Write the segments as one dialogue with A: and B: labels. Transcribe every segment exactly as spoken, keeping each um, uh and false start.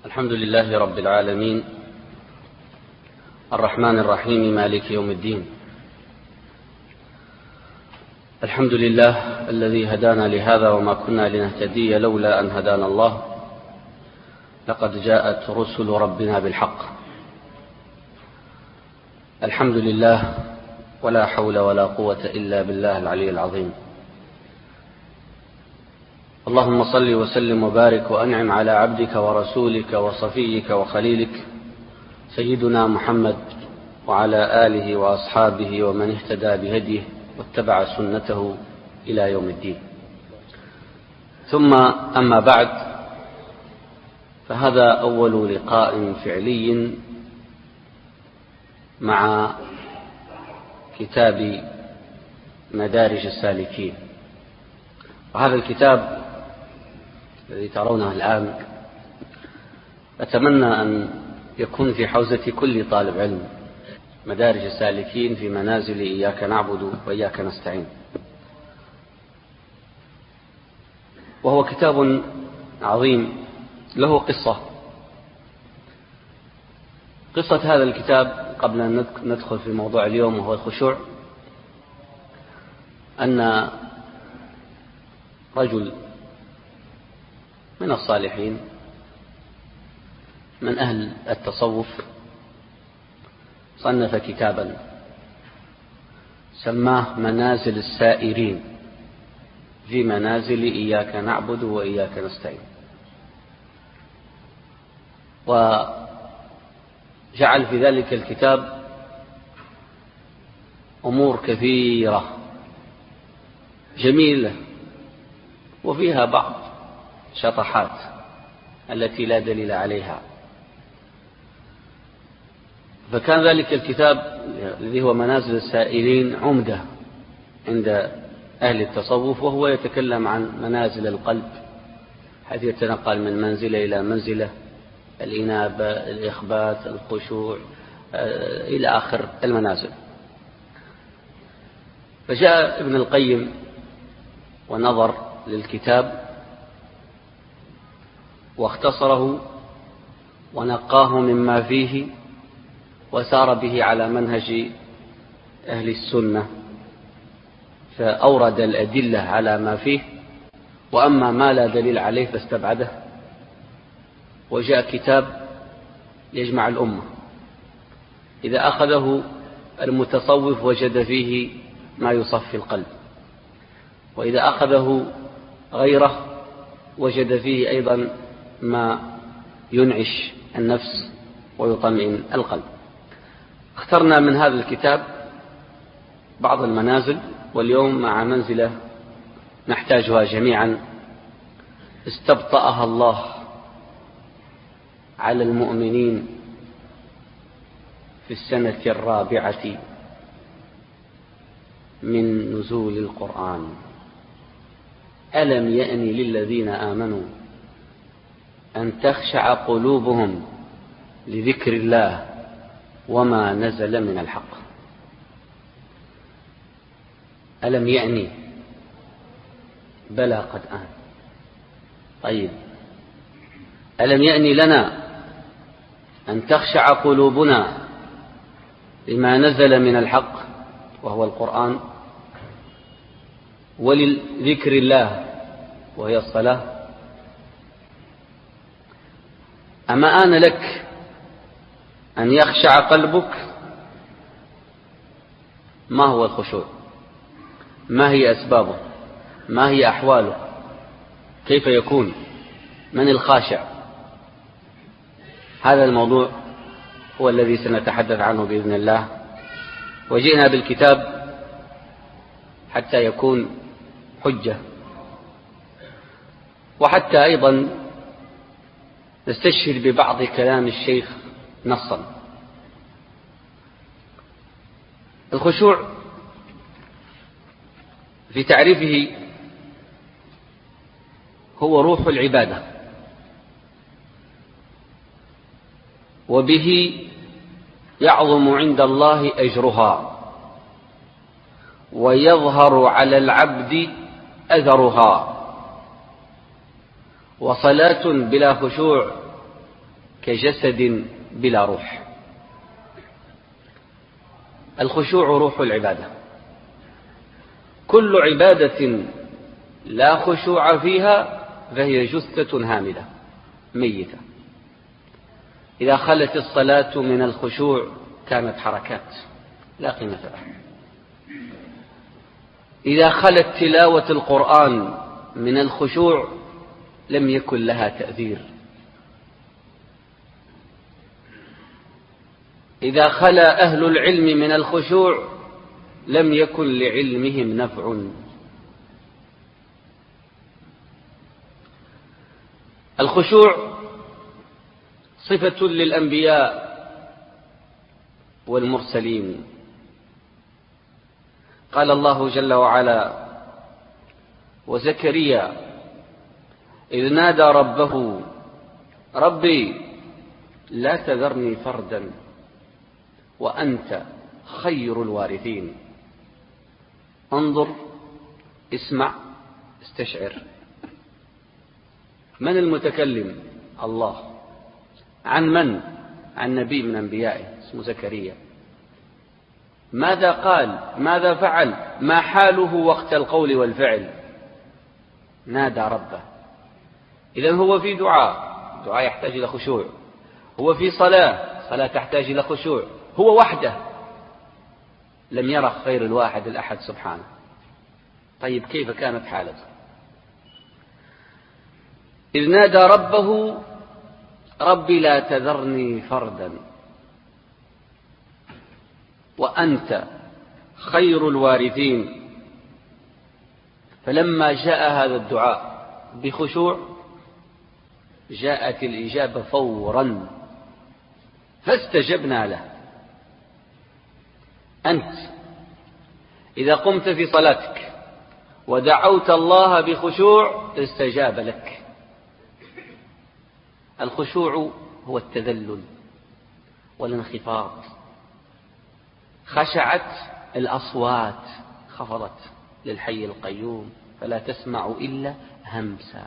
A: الحمد لله رب العالمين الرحمن الرحيم مالك يوم الدين. الحمد لله الذي هدانا لهذا وما كنا لنهتدي لولا أن هدانا الله. لقد جاءت رسل ربنا بالحق. الحمد لله ولا حول ولا قوة إلا بالله العلي العظيم. اللهم صل وسلم وبارك وأنعم على عبدك ورسولك وصفيك وخليلك سيدنا محمد وعلى آله وأصحابه ومن اهتدى بهديه واتبع سنته إلى يوم الدين. ثم أما بعد، فهذا أول لقاء فعلي مع كتاب مدارج السالكين. وهذا الكتاب الذي ترونه الآن أتمنى أن يكون في حوزة كل طالب علم، مدارج السالكين في منازل إياك نعبد وإياك نستعين. وهو كتاب عظيم له قصة. قصة هذا الكتاب قبل أن ندخل في موضوع اليوم وهو الخشوع، أن رجل من الصالحين من أهل التصوف صنف كتابا سماه منازل السائرين في منازل إياك نعبد وإياك نستعين، وجعل في ذلك الكتاب أمور كثيرة جميلة وفيها بعض شطحات التي لا دليل عليها. فكان ذلك الكتاب الذي هو منازل السائلين عمدة عند أهل التصوف، وهو يتكلم عن منازل القلب حيث يتنقل من منزلة إلى منزلة، الإنابة، الإخبات، الخشوع، إلى آخر المنازل. فجاء ابن القيم ونظر للكتاب واختصره ونقاه مما فيه وسار به على منهج أهل السنة، فأورد الأدلة على ما فيه، وأما ما لا دليل عليه فاستبعده. وجاء كتاب يجمع الأمة، إذا أخذه المتصوف وجد فيه ما يصفي القلب، وإذا أخذه غيره وجد فيه أيضا ما ينعش النفس ويطمئن القلب. اخترنا من هذا الكتاب بعض المنازل، واليوم مع منزلة نحتاجها جميعا استبطأها الله على المؤمنين في السنة الرابعة من نزول القرآن. ألم يأن للذين آمنوا أن تخشع قلوبهم لذكر الله وما نزل من الحق. ألم يأني؟ بلى قد آن. طيب، ألم يأني لنا أن تخشع قلوبنا لما نزل من الحق وهو القرآن، ولذكر الله وهي الصلاة؟ أما آن لك أن يخشع قلبك؟ ما هو الخشوع؟ ما هي أسبابه؟ ما هي أحواله؟ كيف يكون؟ من الخاشع؟ هذا الموضوع هو الذي سنتحدث عنه بإذن الله. وجئنا بالكتاب حتى يكون حجة، وحتى أيضا نستشهد ببعض كلام الشيخ نصا. الخشوع في تعريفه هو روح العبادة، وبه يعظم عند الله أجرها ويظهر على العبد أثرها. وصلاة بلا خشوع كجسد بلا روح. الخشوع روح العبادة. كل عبادة لا خشوع فيها فهي جثة هامدة ميتة. إذا خلت الصلاة من الخشوع كانت حركات لا قيمة لها. إذا خلت تلاوة القرآن من الخشوع لم يكن لها تأثير. إذا خلا أهل العلم من الخشوع لم يكن لعلمهم نفع. الخشوع صفة للأنبياء والمرسلين. قال الله جل وعلا: وزكريا إذ نادى ربه ربي لا تذرني فردا وأنت خير الوارثين. انظر، اسمع، استشعر. من المتكلم؟ الله. عن من؟ عن نبي من أنبيائه اسمه زكريا. ماذا قال؟ ماذا فعل؟ ما حاله وقت القول والفعل؟ نادى ربه. إذن هو في دعاء، دعاء يحتاج إلى خشوع. هو في صلاة، صلاة تحتاج إلى خشوع. هو وحده لم يرى خير الواحد الأحد سبحانه. طيب كيف كانت حالته؟ إذ نادى ربه ربي لا تذرني فردا وأنت خير الوارثين. فلما جاء هذا الدعاء بخشوع جاءت الإجابة فورا، فاستجبنا له. أنت إذا قمت في صلاتك ودعوت الله بخشوع استجاب لك. الخشوع هو التذلل والانخفاض. خشعت الأصوات، خفضت للحي القيوم فلا تسمع إلا همسا.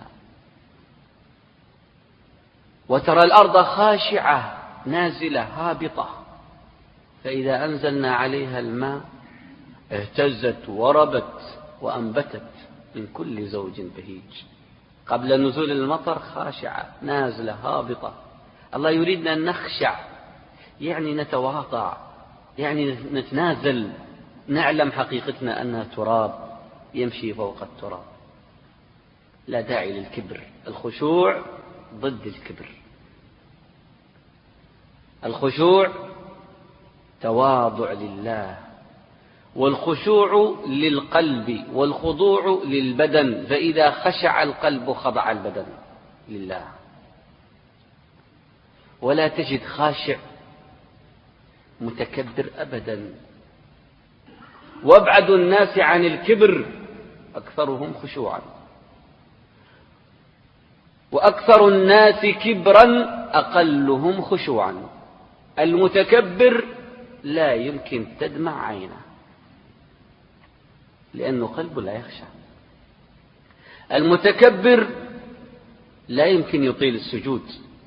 A: وترى الأرض خاشعة نازلة هابطة، فإذا أنزلنا عليها الماء اهتزت وربت وأنبتت من كل زوج بهيج. قبل نزول المطر خاشعة نازلة هابطة. الله يريدنا أن نخشع، يعني نتواضع، يعني نتنازل، نعلم حقيقتنا أنها تراب يمشي فوق التراب. لا داعي للكبر. الخشوع ضد الكبر. الخشوع تواضع لله، والخشوع للقلب، والخضوع للبدن. فإذا خشع القلب خضع البدن لله. ولا تجد خاشع متكبر أبدا. وابعد الناس عن الكبر أكثرهم خشوعا، وأكثر الناس كبرا أقلهم خشوعا. المتكبر لا يمكن تدمع عينه لأنه قلبه لا يخشع. المتكبر لا يمكن يطيل السجود.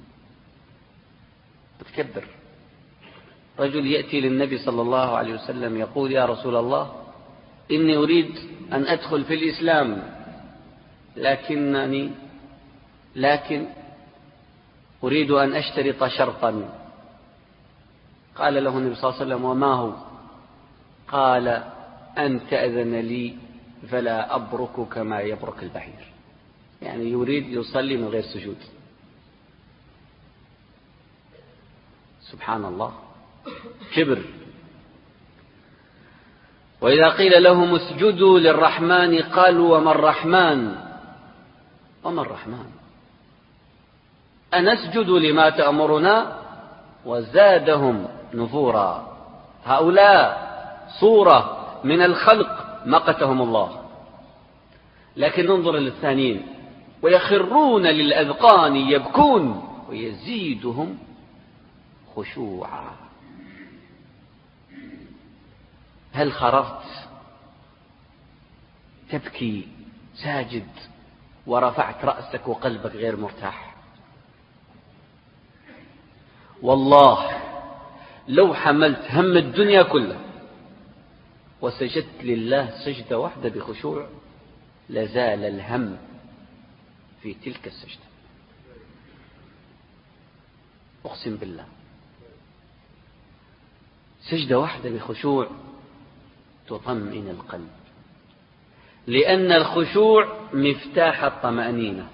A: متكبر. رجل يأتي للنبي صلى الله عليه وسلم يقول: يا رسول الله، إني أريد أن أدخل في الإسلام، لكنني لكن أريد أن أشترط شرطا. قال له النبي صلى الله عليه وسلم: وما هو؟ قال: أن تأذن لي فلا أبرك كما يبرك البعير. يعني يريد يصلي من غير سجود. سبحان الله، كبر. وإذا قيل لهم اسجدوا للرحمن قالوا: وما الرحمن؟ وما الرحمن؟ أنسجد لما تأمرنا؟ وزادهم نفورا. هؤلاء صورة من الخلق مقتهم الله. لكن انظر للثانيين: ويخرون للأذقان يبكون ويزيدهم خشوعا. هل خررت تبكي ساجد ورفعت رأسك وقلبك غير مرتاح؟ والله لو حملت هم الدنيا كلها وسجدت لله سجدة واحدة بخشوع لزال الهم في تلك السجدة. أقسم بالله سجدة واحدة بخشوع تطمئن القلب، لأن الخشوع مفتاح الطمأنينة.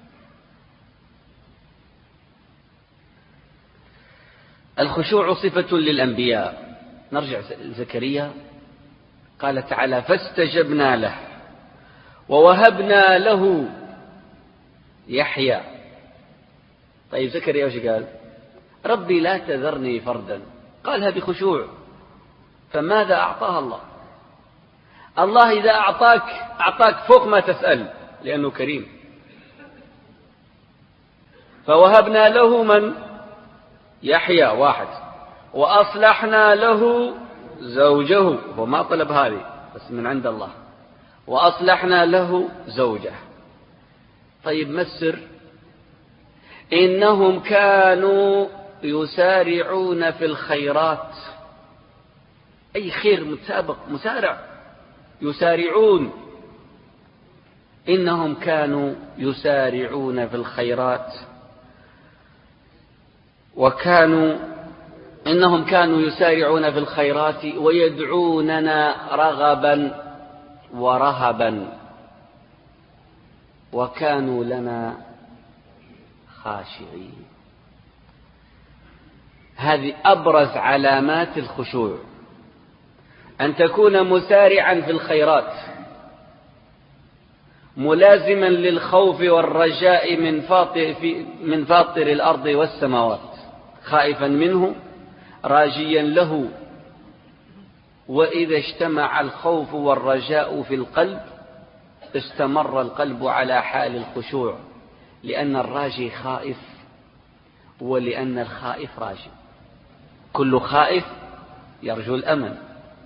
A: الخشوع صفة للأنبياء. نرجع لزكريا، قال تعالى فاستجبنا له ووهبنا له يحيى. طيب زكريا وش قال؟ ربي لا تذرني فردا، قالها بخشوع. فماذا أعطاها الله؟ الله إذا أعطاك أعطاك فوق ما تسأل لأنه كريم. فوهبنا له من؟ يحيى واحد، وأصلحنا له زوجه. هو ما طلب هذه بس من عند الله. وأصلحنا له زوجه. طيب ما السر؟ إنهم كانوا يسارعون في الخيرات، أي خير متسابق مسارع، يسارعون. إنهم كانوا يسارعون في الخيرات وكانوا إنهم كانوا يسارعون في الخيرات ويدعوننا رغبا ورهبا وكانوا لنا خاشعين. هذه أبرز علامات الخشوع، أن تكون مسارعا في الخيرات، ملازما للخوف والرجاء من فاطر, في من فاطر الأرض والسماوات، خائفا منه راجيا له. وإذا اجتمع الخوف والرجاء في القلب استمر القلب على حال الخشوع، لأن الراجي خائف ولأن الخائف راجي. كل خائف يرجو الأمن،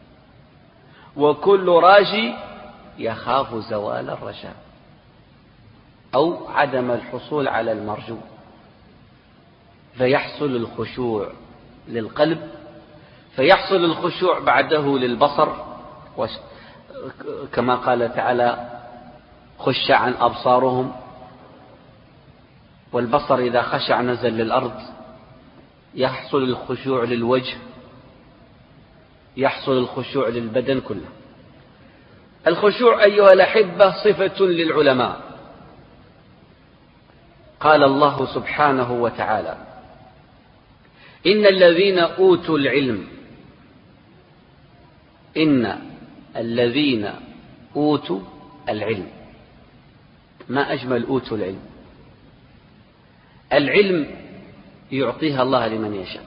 A: وكل راجي يخاف زوال الرجاء أو عدم الحصول على المرجو. فيحصل الخشوع للقلب، فيحصل الخشوع بعده للبصر، كما قال تعالى خش عن أبصارهم. والبصر إذا خشع نزل للأرض. يحصل الخشوع للوجه، يحصل الخشوع للبدن كله. الخشوع أيها الأحبة صفة للعلماء. قال الله سبحانه وتعالى إن الذين أوتوا العلم إن الذين أوتوا العلم. ما أجمل أوتوا العلم. العلم يعطيها الله لمن يشاء.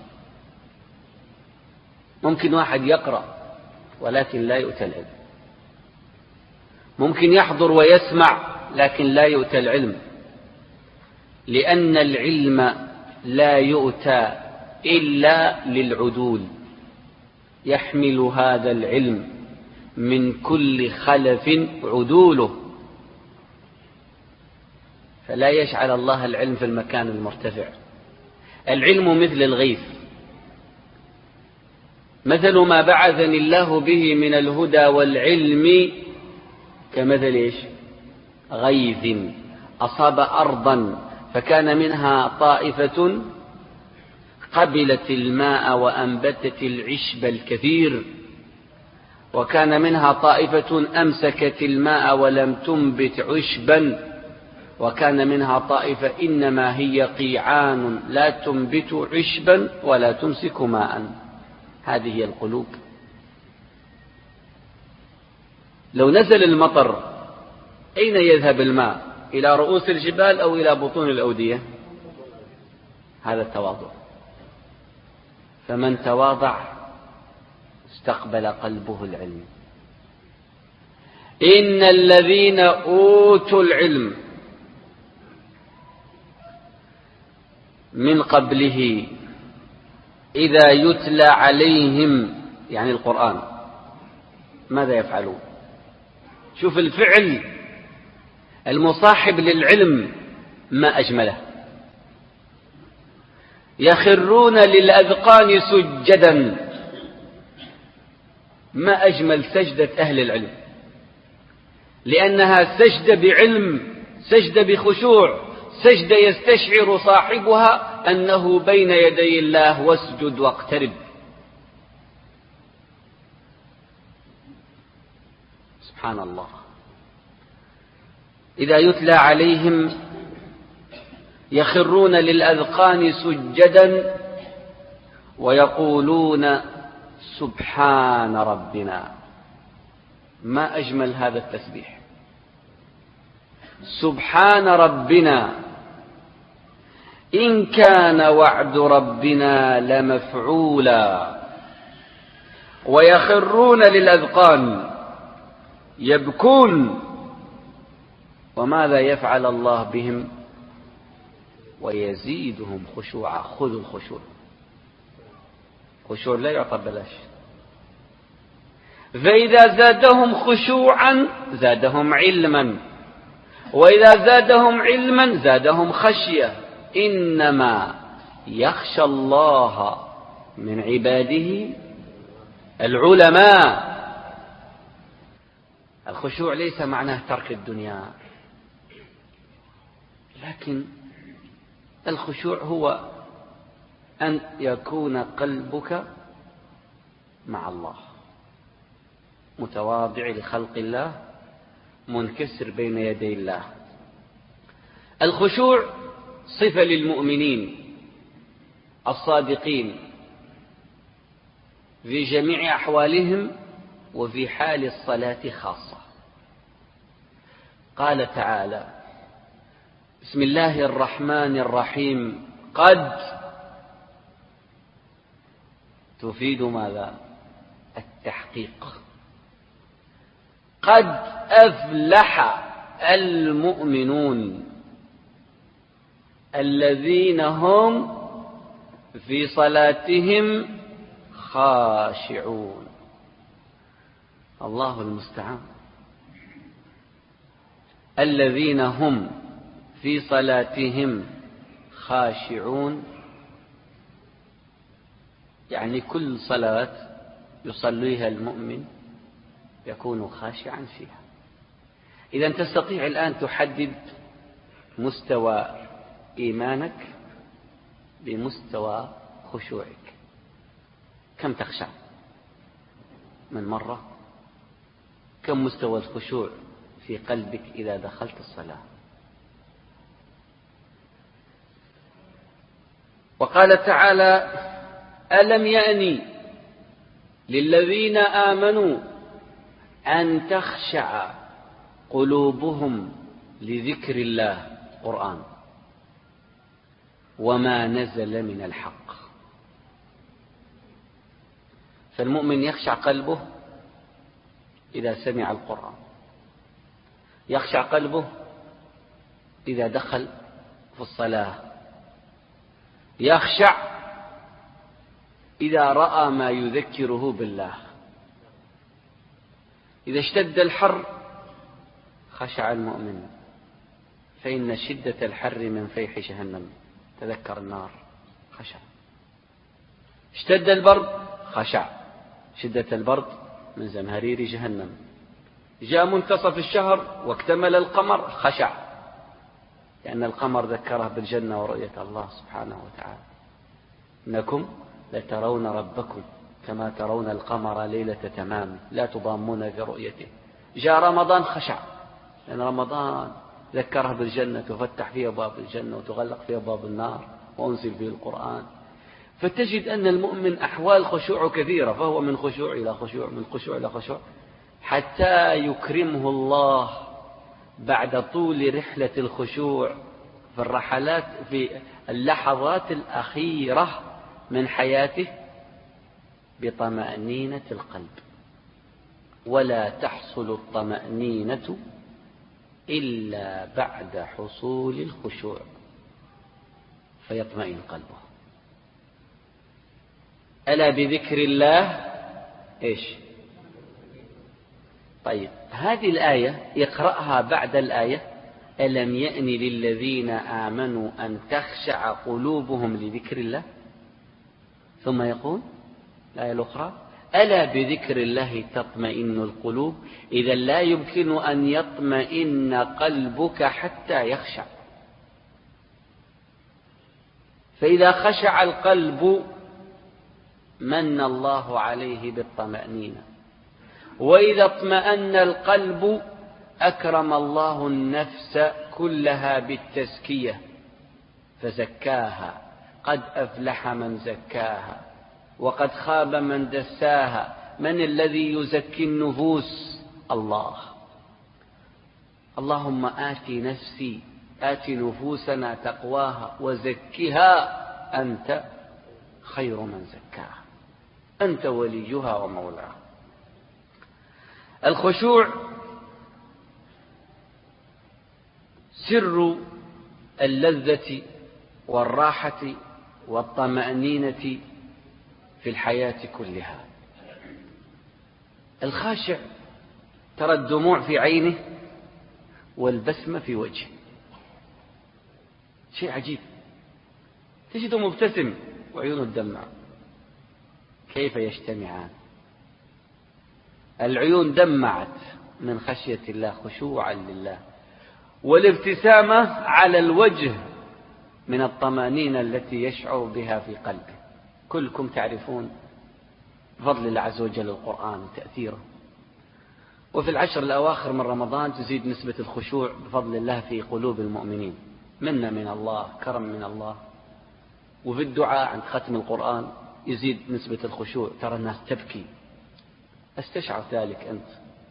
A: ممكن واحد يقرأ ولكن لا يؤتى العلم، ممكن يحضر ويسمع لكن لا يؤتى العلم، لأن العلم لا يؤتى إلا للعدول. يحمل هذا العلم من كل خلف عدوله، فلا يجعل الله العلم في المكان المرتفع. العلم مثل الغيث، مثل ما بعثني الله به من الهدى والعلم كمثل إيش؟ غيث أصاب أرضا فكان منها طائفة قبلت الماء وأنبتت العشب الكثير، وكان منها طائفة أمسكت الماء ولم تنبت عشبا، وكان منها طائفة إنما هي قيعان لا تنبت عشبا ولا تمسك ماء. هذه هي القلوب. لو نزل المطر أين يذهب الماء؟ إلى رؤوس الجبال أو إلى بطون الأودية؟ هذا التواضع. فمن تواضع استقبل قلبه العلم. إن الذين أوتوا العلم من قبله إذا يتلى عليهم، يعني القرآن، ماذا يفعلون؟ شوف الفعل المصاحب للعلم ما أجمله. يخرون للأذقان سجدا. ما أجمل سجدة أهل العلم، لأنها سجدة بعلم، سجدة بخشوع، سجدة يستشعر صاحبها أنه بين يدي الله واسجد واقترب. سبحان الله. إذا يتلى عليهم يخرون للأذقان سجدا ويقولون سبحان ربنا. ما أجمل هذا التسبيح، سبحان ربنا إن كان وعد ربنا لمفعولا. ويخرون للأذقان يبكون. وماذا يفعل الله بهم؟ ويزيدهم خشوعا. خذوا الخشوع، خشوع لا يعطى بلاش. فإذا زادهم خشوعا زادهم علما، وإذا زادهم علما زادهم خشية. إنما يخشى الله من عباده العلماء. الخشوع ليس معناه ترك الدنيا، لكن الخشوع هو أن يكون قلبك مع الله، متواضع لخلق الله، منكسر بين يدي الله. الخشوع صفة للمؤمنين الصادقين في جميع أحوالهم وفي حال الصلاة خاصة. قال تعالى: بسم الله الرحمن الرحيم. قد تفيد ماذا؟ التحقيق. قد أفلح المؤمنون الذين هم في صلاتهم خاشعون. الله المستعان. الذين هم في صلاتهم خاشعون، يعني كل صلاة يصليها المؤمن يكون خاشعا فيها. إذا تستطيع الآن تحدد مستوى إيمانك بمستوى خشوعك. كم تخشع من مرة؟ كم مستوى الخشوع في قلبك إذا دخلت الصلاة؟ وقال تعالى: ألم يأني للذين آمنوا أن تخشع قلوبهم لذكر الله، قرآن، وما نزل من الحق. فالمؤمن يخشع قلبه إذا سمع القرآن، يخشع قلبه إذا دخل في الصلاة، يخشع إذا رأى ما يذكره بالله. إذا اشتد الحر خشع المؤمن، فإن شدة الحر من فيح جهنم. تذكر النار، خشع. اشتد البرد، خشع. شدة البرد من زمهرير جهنم. جاء منتصف الشهر واكتمل القمر، خشع، لأن القمر ذكره بالجنة ورؤية الله سبحانه وتعالى. إنكم لترون ربكم كما ترون القمر ليلة تمام لا تضامون في رؤيته. جاء رمضان، خشع، لأن رمضان ذكره بالجنة، تفتح فيه أبواب الجنة وتغلق فيه أبواب النار وأنزل فيه القرآن. فتجد أن المؤمن أحوال خشوع كثيرة، فهو من خشوع إلى خشوع، من خشوع إلى خشوع، حتى يكرمه الله بعد طول رحلة الخشوع في الرحلات، في اللحظات الأخيرة من حياته، بطمأنينة القلب. ولا تحصل الطمأنينة إلا بعد حصول الخشوع، فيطمئن قلبه. ألا بذكر الله إيش؟ طيب، هذه الآية يقرأها بعد الآية ألم يأن للذين آمنوا أن تخشع قلوبهم لذكر الله. ثم يقول الآية الأخرى ألا بذكر الله تطمئن القلوب. إذا لا يمكن أن يطمئن قلبك حتى يخشع. فإذا خشع القلب من الله عليه بالطمأنينة، وإذا اطمأن القلب أكرم الله النفس كلها بالتزكية فزكاها. قد أفلح من زكاها وقد خاب من دساها. من الذي يزكي النفوس؟ الله. اللهم آت نفسي آت نفوسنا تقواها وزكها أنت خير من زكاها أنت وليها ومولاها. الخشوع سر اللذة والراحة والطمأنينة في الحياة كلها. الخاشع ترى الدموع في عينه والبسمة في وجهه، شيء عجيب. تجده مبتسم وعيونه تدمع. كيف يجتمعان؟ العيون دمعت من خشية الله خشوعا لله، والابتسامة على الوجه من الطمأنينة التي يشعر بها في قلبه. كلكم تعرفون فضل الله عز وجل القرآن وتأثيره، وفي العشر الأواخر من رمضان تزيد نسبة الخشوع بفضل الله في قلوب المؤمنين. منة من الله، كرم من الله. وفي الدعاء عند ختم القرآن يزيد نسبة الخشوع، ترى الناس تبكي. استشعر ذلك أنت؟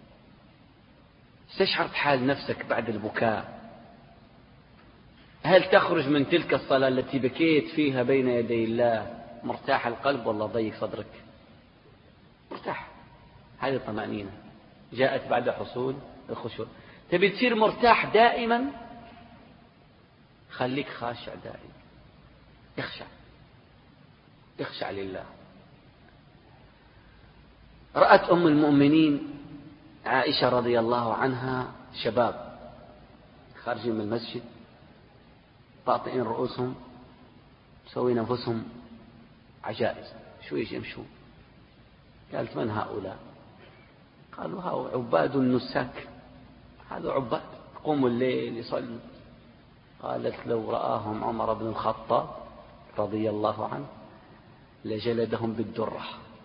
A: استشعرت حال نفسك بعد البكاء؟ هل تخرج من تلك الصلاة التي بكيت فيها بين يدي الله مرتاح القلب ولا ضيق صدرك؟ مرتاح. هذه الطمأنينة جاءت بعد حصول الخشوع. تبي تصير مرتاح دائما؟ خليك خاشع دائما. اخشع اخشع لله. رأت أم المؤمنين عائشة رضي الله عنها شباب خارجين من المسجد طاطئين رؤوسهم مسوين أنفسهم عجائز شويش يمشون. قالت من هؤلاء؟ قالوا هؤلاء عباد النساك، هذا عباد قوموا الليل يصلوا. قالت لو رآهم عمر بن الخطاب رضي الله عنه لجلدهم بالدرة.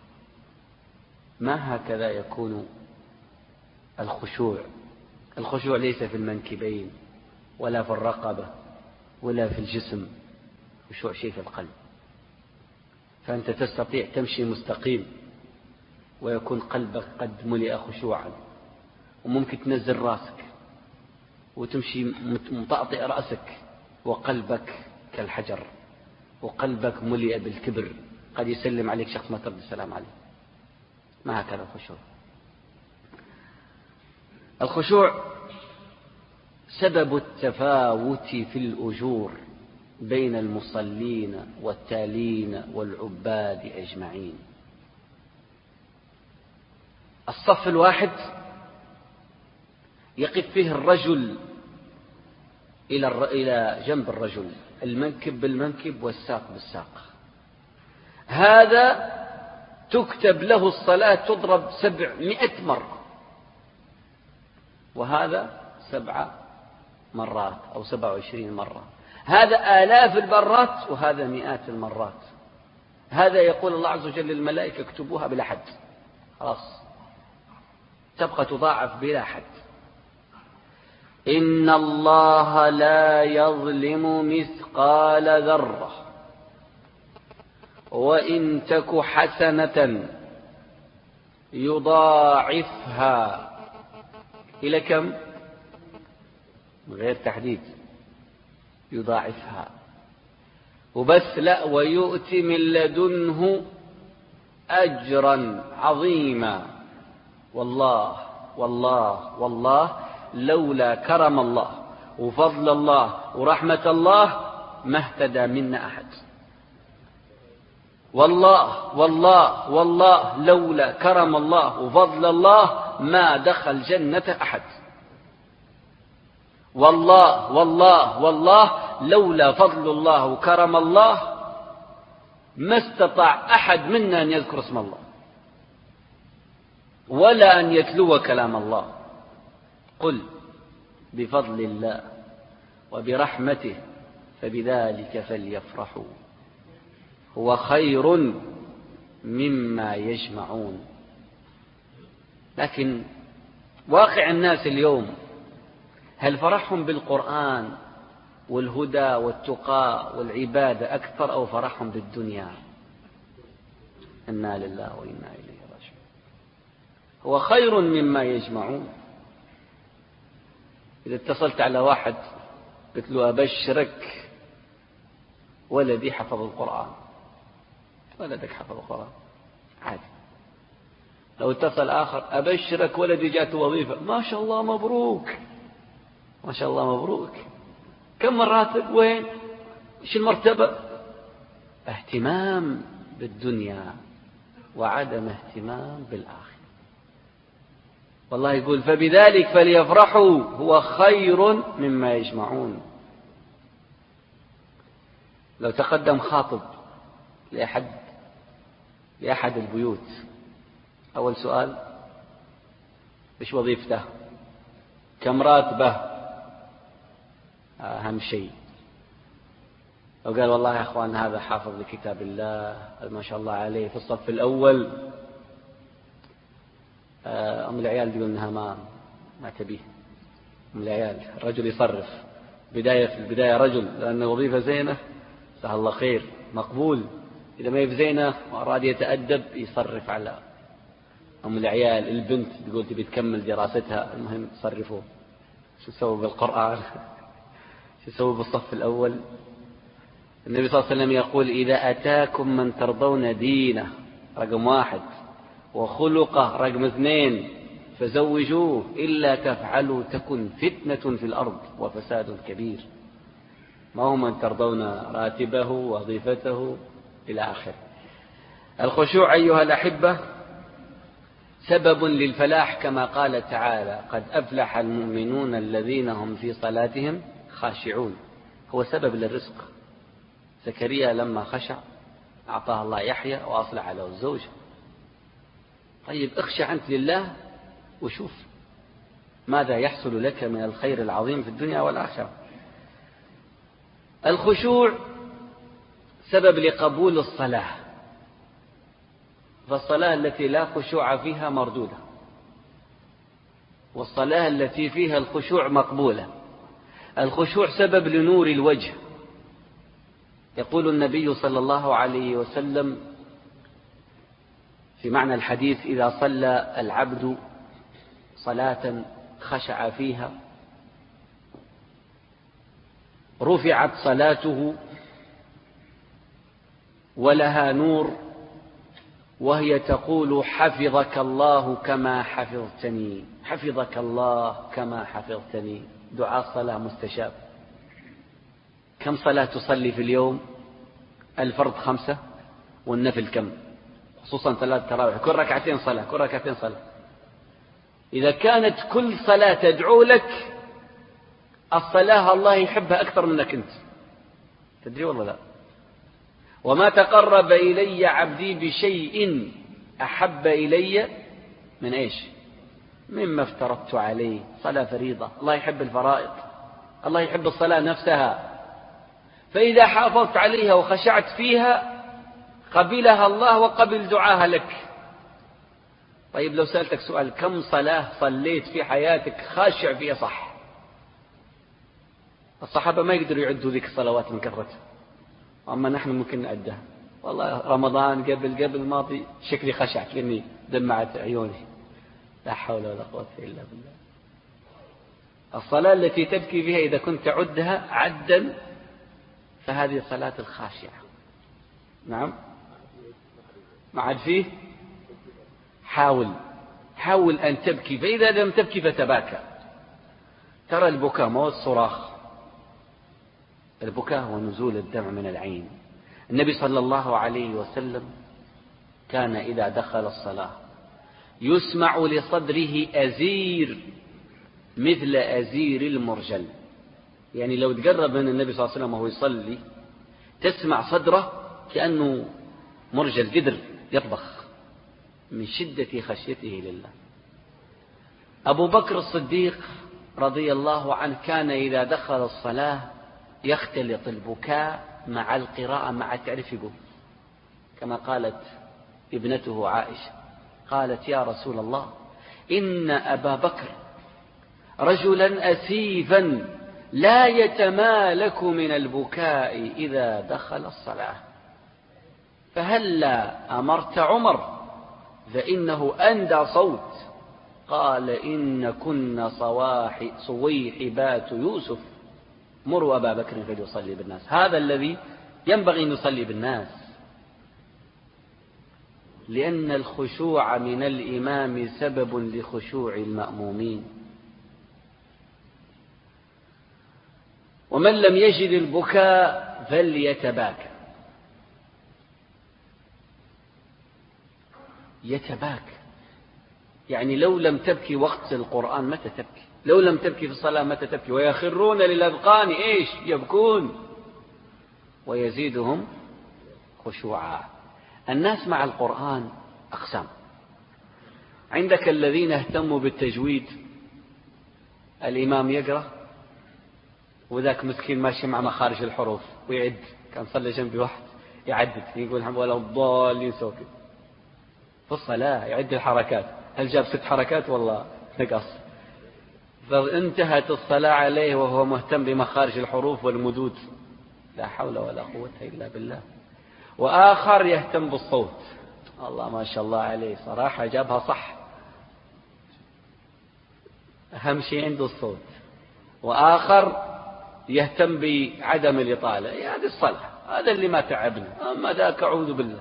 A: ما هكذا يكون الخشوع. الخشوع ليس في المنكبين ولا في الرقبة ولا في الجسم، خشوع شيء في القلب. فأنت تستطيع تمشي مستقيم ويكون قلبك قد ملئ خشوعا، وممكن تنزل راسك وتمشي مطأطئ رأسك وقلبك كالحجر، وقلبك ملئ بالكبر، قد يسلم عليك شخص ما ترد السلام عليه. ما هكذا الخشوع. الخشوع سبب التفاوت في الأجور بين المصلين والتالين والعباد أجمعين. الصف الواحد يقف فيه الرجل إلى جنب الرجل، المنكب بالمنكب والساق بالساق. هذا تكتب له الصلاة تضرب سبعمائة مرة، وهذا سبع مرات أو سبع وعشرين مرة. هذا آلاف المرات وهذا مئات المرات. هذا يقول الله عز وجل للملائكة اكتبوها بلا حد، خلاص تبقى تضاعف بلا حد. إن الله لا يظلم مثقال ذرة وإن تك حسنة يضاعفها إلى كم؟ غير تحديد، يضاعفها وبس لا، ويؤتي من لدنه أجرا عظيما. والله والله والله لولا كرم الله وفضل الله ورحمة الله ما اهتدى منا أحد. والله والله والله لولا كرم الله وفضل الله ما دخل جنة أحد. والله والله والله لولا فضل الله وكرم الله ما استطاع أحد منا أن يذكر اسم الله ولا أن يتلو كلام الله. قل بفضل الله وبرحمته فبذلك فليفرحوا هو خير مما يجمعون. لكن واقع الناس اليوم هل فرحهم بالقرآن والهدى والتقى والعبادة أكثر أو فرحهم بالدنيا؟ إنا لله وإنا إليه راجعون. هو خير مما يجمعون. إذا اتصلت على واحد قلت له أبشرك ولدي حفظ القرآن، ولدك حفظ القرآن عادي. لو اتصل آخر أبشرك ولدي جاءت وظيفة، ما شاء الله مبروك، ما شاء الله مبروك، كم مراتب، وين، ايش المرتبة؟ اهتمام بالدنيا وعدم اهتمام بالآخرة. والله يقول فبذلك فليفرحوا هو خير مما يجمعون. لو تقدم خاطب لأحد لأحد البيوت، أول سؤال إيش وظيفته؟ كم راتبه؟ أهم شيء. لو قال والله يا أخوان هذا حافظ لكتاب الله ما شاء الله عليه في الصف الأول، أم العيال تقول إنها ما ما تبيه. أم العيال الرجل يصرف بداية في البداية رجل، لأن وظيفة زينة سهل الله خير مقبول. إذا ما يبزينه وأراد يتأدب يصرف على أم العيال. البنت تقول تبي تكمل دراستها، المهم تصرفوه. شو سووا بالقرآن؟ شو سووا بالصف الأول؟ النبي صلى الله عليه وسلم يقول إذا أتاكم من ترضون دينه رقم واحد وخلقه رقم اثنين فزوجوه إلا تفعلوا تكن فتنة في الأرض وفساد كبير. ما هو من ترضون راتبه وظيفته إلى آخر. الخشوع أيها الأحبة سبب للفلاح كما قال تعالى قد أفلح المؤمنون الذين هم في صلاتهم خاشعون. هو سبب للرزق. زكريا لما خشع أعطاه الله يحيى وأصلح له الزوج. طيب اخشع أنت لله وشوف ماذا يحصل لك من الخير العظيم في الدنيا والآخرة. الخشوع سبب لقبول الصلاة، فالصلاة التي لا خشوع فيها مردودة، والصلاة التي فيها الخشوع مقبولة. الخشوع سبب لنور الوجه. يقول النبي صلى الله عليه وسلم في معنى الحديث إذا صلى العبد صلاة خشع فيها رفعت صلاته ولها نور وهي تقول حفظك الله كما حفظتني، حفظك الله كما حفظتني. دعاء الصلاة مستجاب. كم صلاة تصلي في اليوم؟ الفرض خمسة والنفل كم؟ خصوصا ثلاث تراويح، كل ركعتين صلاة، كل ركعتين صلاة. إذا كانت كل صلاة تدعو لك الصلاة الله يحبها أكثر منك أنت، تدري والله لا؟ وما تقرب إلي عبدي بشيء أحب إلي من إيش؟ مما افترضت عليه. صلاة فريضة، الله يحب الفرائض، الله يحب الصلاة نفسها. فإذا حافظت عليها وخشعت فيها قبلها الله وقبل دعاها لك. طيب لو سألتك سؤال كم صلاة صليت في حياتك خاشع فيها صح؟ الصحابة ما يقدروا يعدوا ذيك الصلوات من كثرتها، أما نحن ممكن نعدها. والله رمضان قبل قبل الماضي شكلي خشعت لأني دمعت عيوني. لا حول ولا قوة إلا بالله. الصلاة التي تبكي فيها إذا كنت تعدها عدا فهذه صلاة الخاشعة. نعم ما عاد فيه. حاول حاول أن تبكي، فإذا لم تبكي فتباكى. ترى البكاء مو الصراخ، البكاء هو نزول الدمع من العين. النبي صلى الله عليه وسلم كان إذا دخل الصلاة يسمع لصدره أزير مثل أزير المرجل. يعني لو تقرب من النبي صلى الله عليه وسلم وهو يصلي تسمع صدره كأنه مرجل قدر يطبخ من شدة خشيته لله. أبو بكر الصديق رضي الله عنه كان إذا دخل الصلاة يختلط البكاء مع القراءة مع تعرف يقول كما قالت ابنته عائشة قالت يا رسول الله إن أبا بكر رجلا أسيفا لا يتمالك من البكاء إذا دخل الصلاة فهلا أمرت عمر فإنه أندى صوت. قال إن كنا صويحبات يوسف مروا أبا بكر فليصلي بالناس. هذا الذي ينبغي أن يصلي بالناس، لأن الخشوع من الإمام سبب لخشوع المأمومين. ومن لم يجد البكاء فليتباكى. يتباكى يعني لو لم تبكي وقت القرآن متى تبكي؟ لو لم تبكي في الصلاة متى تبكي؟ ويخرون للأذقان إيش يبكون ويزيدهم خشوعا. الناس مع القرآن أقسام. عندك الذين اهتموا بالتجويد، الإمام يقرأ وذاك مسكين ماشي مع مخارج الحروف ويعد. كان صلى جنبي واحد يعدد يقول ولا الضالين سوكت في الصلاة يعد الحركات، هل جاب ست حركات والله نقص. فانتهت الصلاة عليه وهو مهتم بمخارج الحروف والمدود، لا حول ولا قوة إلا بالله. وآخر يهتم بالصوت، الله ما شاء الله عليه صراحة جابها صح، أهم شيء عنده الصوت. وآخر يهتم بعدم الإطالة، هذه الصلاة هذا اللي ما تعبنا، أما ذاك أعوذ بالله.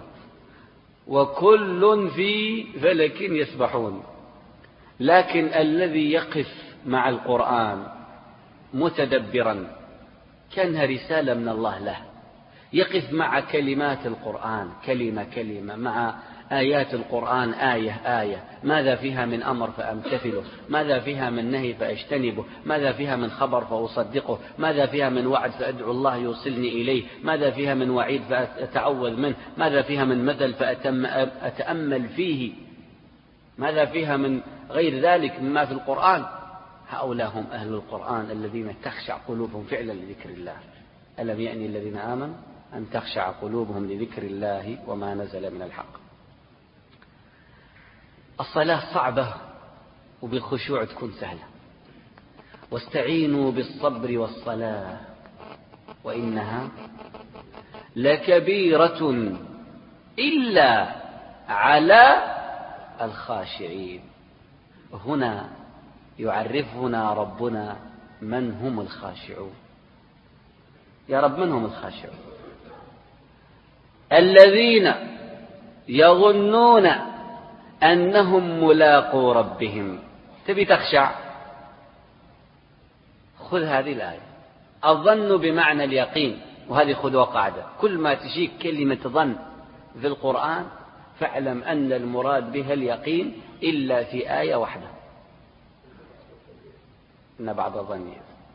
A: وكل في فلك يسبحون. لكن الذي يقف مع القرآن متدبرا كأنها رسالة من الله له، يقف مع كلمات القرآن كلمة كلمة، مع آيات القرآن آية آية، ماذا فيها من أمر فأمتثله، ماذا فيها من نهي فأجتنبه، ماذا فيها من خبر فأصدقه، ماذا فيها من وعد فأدعو الله يوصلني إليه، ماذا فيها من وعيد فأتعوذ منه، ماذا فيها من مثل فأتأمل فيه، ماذا فيها من غير ذلك مما في القرآن. هؤلاء هم أهل القرآن الذين تخشع قلوبهم فعلا لذكر الله. ألم يأني الذين آمنوا أن تخشع قلوبهم لذكر الله وما نزل من الحق. الصلاة صعبة وبالخشوع تكون سهلة. واستعينوا بالصبر والصلاة وإنها لكبيرة إلا على الخاشعين. هنا يعرفنا ربنا من هم الخاشعون. يا رب من هم الخاشعون؟ الذين يظنون أنهم ملاقو ربهم. تبي تخشع؟ خذ هذه الآية. الظن بمعنى اليقين، وهذه خذوا قاعدة، كل ما تجيك كلمة ظن في القرآن فاعلم أن المراد بها اليقين إلا في آية واحدة، إن بعض الظن.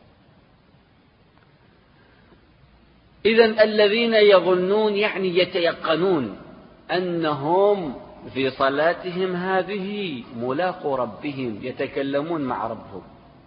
A: إذن الذين يظنون يعني يتيقنون أنهم في صلاتهم هذه ملاقو ربهم، يتكلمون مع ربهم.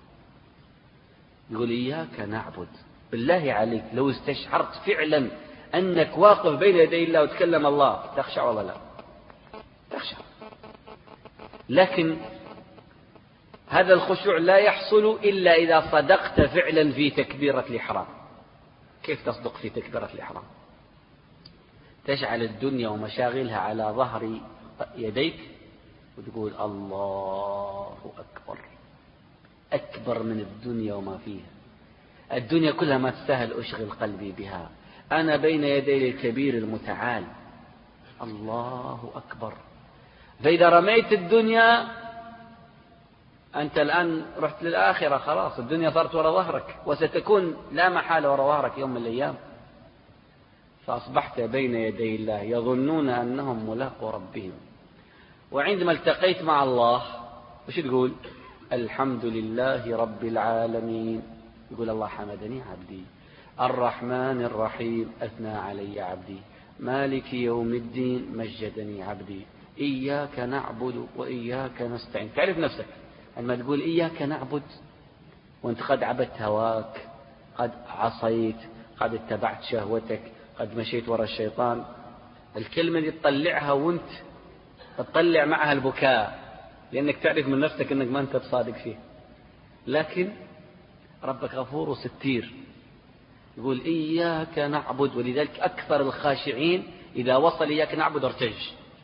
A: يقول إياك نعبد. بالله عليك لو استشعرت فعلا أنك واقف بين يدي الله وتكلم الله تخشع ولا لا؟ تخشع. لكن هذا الخشوع لا يحصل إلا إذا صدقت فعلا في تكبيرة الإحرام. كيف تصدق في تكبيرة الإحرام؟ تجعل الدنيا ومشاغلها على ظهر يديك وتقول الله أكبر، أكبر من الدنيا وما فيها. الدنيا كلها ما تستاهل أشغل قلبي بها، أنا بين يدي الكبير المتعال. الله أكبر. فإذا رميت الدنيا أنت الآن رحت للآخرة، خلاص الدنيا صارت وراء ظهرك، وستكون لا محالة وراء ظهرك يوم من الأيام. فأصبحت بين يدي الله يظنون أنهم ملاقو ربهم. وعندما التقيت مع الله وش تقول؟ الحمد لله رب العالمين. يقول الله حمدني عبدي، الرحمن الرحيم أثنى علي عبدي، مالك يوم الدين مجدني عبدي، إياك نعبد وإياك نستعين. تعرف نفسك لما تقول إياك نعبد وأنت قد عبدت هواك، قد عصيت، قد اتبعت شهوتك، قد مشيت وراء الشيطان. الكلمة دي تطلعها وانت تطلع معها البكاء، لأنك تعرف من نفسك أنك ما أنت بصادق فيه. لكن ربك غفور وستير، يقول إياك نعبد، ولذلك أكثر الخاشعين إذا وصل إياك نعبد ارتج.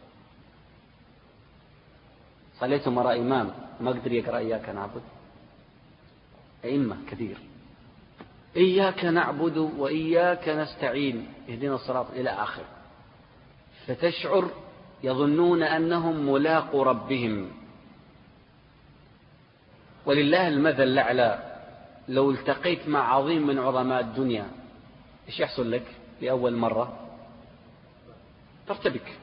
A: صليتم وراء إمام ما قدر يقرأ إياك نعبد، أئمة كثير، إياك نعبد وإياك نستعين اهدنا الصراط إلى آخر. فتشعر يظنون أنهم ملاقوا ربهم. ولله المثل الأعلى، لو التقيت مع عظيم من عظماء الدنيا إيش يحصل لك لأول مرة؟ ترتبك،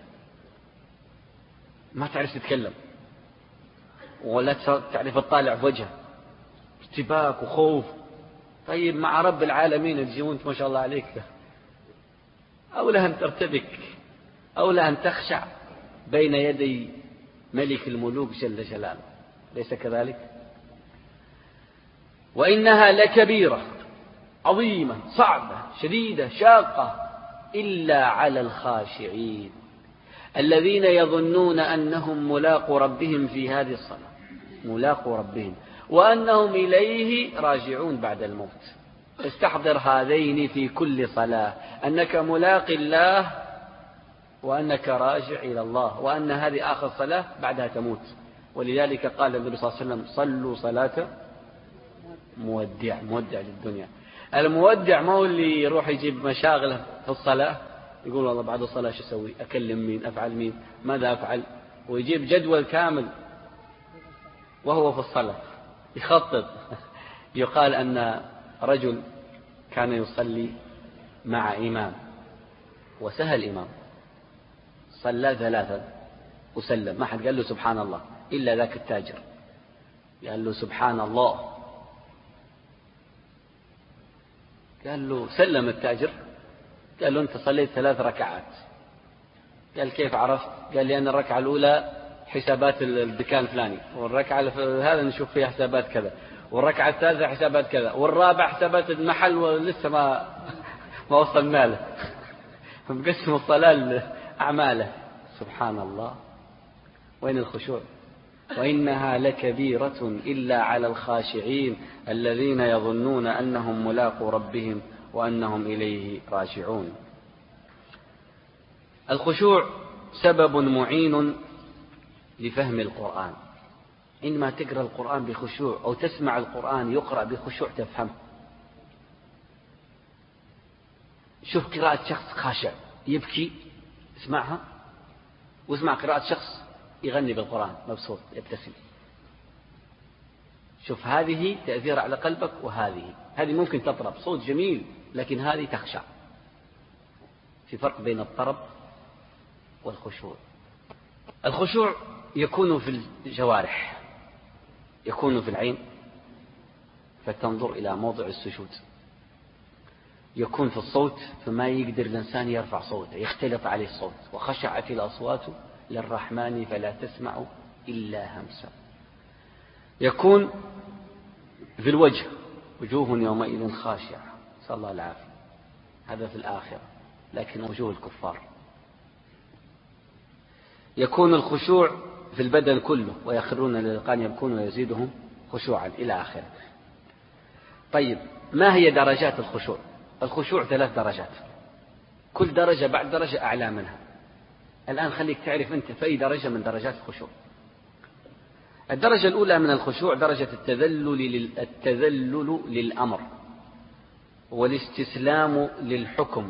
A: ما تعرف تتكلم ولا تعرف تطالع في وجهه، ارتباك وخوف. طيب مع رب العالمين تجي وانت ما شاء الله عليك، أولى أن ترتبك، أولى أن تخشع بين يدي ملك الملوك جل جلاله، ليس كذلك؟ وإنها لكبيرة عظيمة صعبة شديدة شاقة إلا على الخاشعين الذين يظنون أنهم ملاقوا ربهم في هذه الصلاة، ملاقوا ربهم وأنهم إليه راجعون بعد الموت. استحضر هذين في كل صلاة، أنك ملاق الله وأنك راجع إلى الله، وأن هذه آخر صلاة بعدها تموت. ولذلك قال النبي صلى الله عليه وسلم صلوا صلاة مودع، مودع للدنيا. المودع ما هو اللي يروح يجيب مشاغله في الصلاة يقول والله بعد الصلاة شو أسوي، أكلم مين، أفعل مين، ماذا أفعل، ويجيب جدول كامل وهو في الصلاة يخطط. يقال أن رجل كان يصلي مع إمام وسهى الإمام، صلى ثلاثا وسلم، ما حد قال له سبحان الله إلا ذاك التاجر، قال له سبحان الله، قال له سلم التاجر، قال له أنت صليت ثلاث ركعات. قال كيف عرفت؟ قال لأن الركعة الأولى حسابات الدكان الفلاني، والركعة هذا نشوف فيها حسابات كذا، والركعة الثالثة حسابات كذا، والرابع حسابات المحل ولسه ما ما وصلنا له. مقسم الصلاة أعماله. سبحان الله، وين الخشوع؟ وإنها لكبيرة إلا على الخاشعين الذين يظنون أنهم ملاقوا ربهم وأنهم إليه راجعون. الخشوع سبب معين لفهم القرآن. عندما تقرأ القرآن بخشوع أو تسمع القرآن يقرأ بخشوع تفهم. شوف قراءة شخص خاشع يبكي اسمعها، واسمع قراءة شخص يغني بالقرآن مبسوط يبتسم. شوف هذه تأثير على قلبك، وهذه هذه ممكن تطرب صوت جميل لكن هذه تخشع. في فرق بين الطرب والخشوع. الخشوع يكون في الجوارح، يكون في العين فتنظر إلى موضع السجود، يكون في الصوت فما يقدر الإنسان يرفع صوته يختلط عليه الصوت، وخشعت الأصوات للرحمن فلا تسمع إلا همسا. يكون في الوجه، وجوه يومئذ خاشعة، صلى الله العافية، هذا في الآخرة، لكن وجوه الكفار. يكون الخشوع في البدن كله، ويخرون للأذقان يبكون ويزيدهم خشوعا إلى آخره. طيب ما هي درجات الخشوع؟ الخشوع ثلاث درجات، كل درجة بعد درجة أعلى منها. الآن خليك تعرف أنت في أي درجة من درجات الخشوع. الدرجة الأولى من الخشوع درجة التذلل التذلل للأمر والاستسلام للحكم،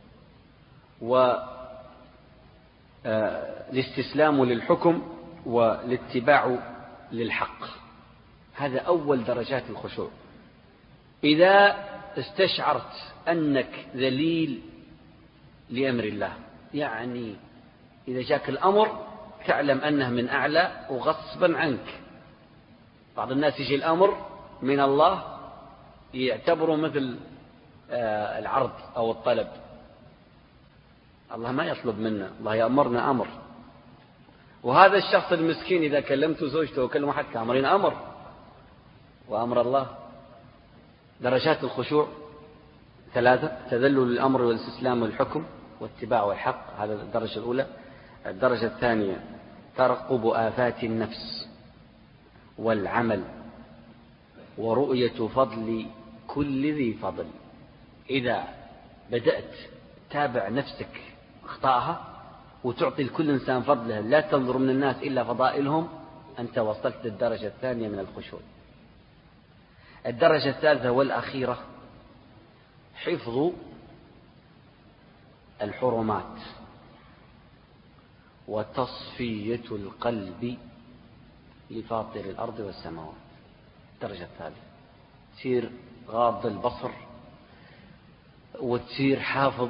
A: والاستسلام للحكم والاتباع للحق. هذا أول درجات الخشوع. إذا استشعرت أنك ذليل لأمر الله، يعني إذا جاك الأمر تعلم أنه من أعلى وغصبا عنك. بعض الناس يجي الأمر من الله يعتبروا مثل العرض أو الطلب. الله ما يطلب منا، الله يأمرنا أمر. وهذا الشخص المسكين إذا كلمته زوجته وكلمه حد كامرين أمر، وأمر الله. درجات الخشوع ثلاثة: تذلل الأمر والاستسلام والحكم واتباع والحق، هذا الدرجة الأولى. الدرجة الثانية: ترقب آفات النفس والعمل ورؤية فضل كل ذي فضل. إذا بدأت تابع نفسك أخطاءها وتعطي لكل إنسان فضله، لا تنظر من الناس إلا فضائلهم، أنت وصلت للدرجة الثانية من الخشوع. الدرجة الثالثة والأخيرة: حفظ الحرمات وتصفية القلب لفاطر الأرض والسماوات. الدرجة الثالثة تصير غاض البصر وتصير حافظ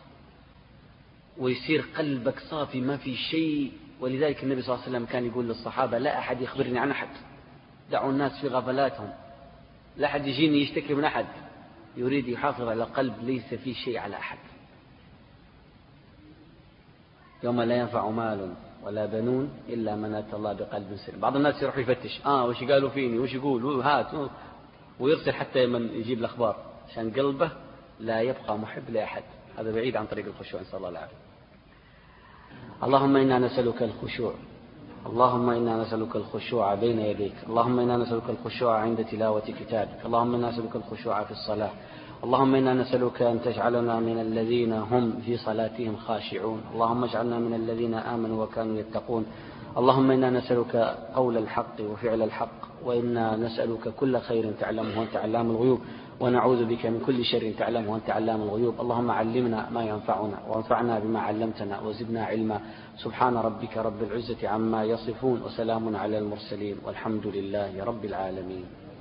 A: ويصير قلبك صافي ما في شيء. ولذلك النبي صلى الله عليه وسلم كان يقول للصحابة: لا أحد يخبرني عن أحد، دعوا الناس في غفلاتهم، لا أحد يجيني يشتكي من أحد، يريد يحافظ على قلب ليس فيه شيء على أحد. يوم لا ينفع مال ولا بنون إلا من أتى الله بقلب سليم. بعض الناس يروح يفتش آه وش قالوا فيني وش يقول وهات ويرسل حتى من يجيب الأخبار، عشان قلبه لا يبقى محب لأحد. هذا بعيد عن طريق الخشوع، نسأل الله العافية. اللهم إنا نسألك الخشوع، اللهم إنا نسألك الخشوع بين يديك، اللهم إنا نسألك الخشوع عند تلاوة كتابك، اللهم إنا نسألك الخشوع في الصلاة، اللهم إنا نسألك أن تجعلنا من الذين هم في صلاتهم خاشعون، اللهم اجعلنا من الذين آمنوا وكانوا يتقون، اللهم إنا نسألك قول الحق وفعل الحق، وإنا نسألك كل خير تعلمه وأنت علام الغيوب، ونعوذ بك من كل شر تعلمه وأنت علام الغيوب. اللهم علمنا ما ينفعنا وانفعنا بما علمتنا وزدنا علما. سبحان ربك رب العزة عما يصفون وسلام على المرسلين والحمد لله رب العالمين.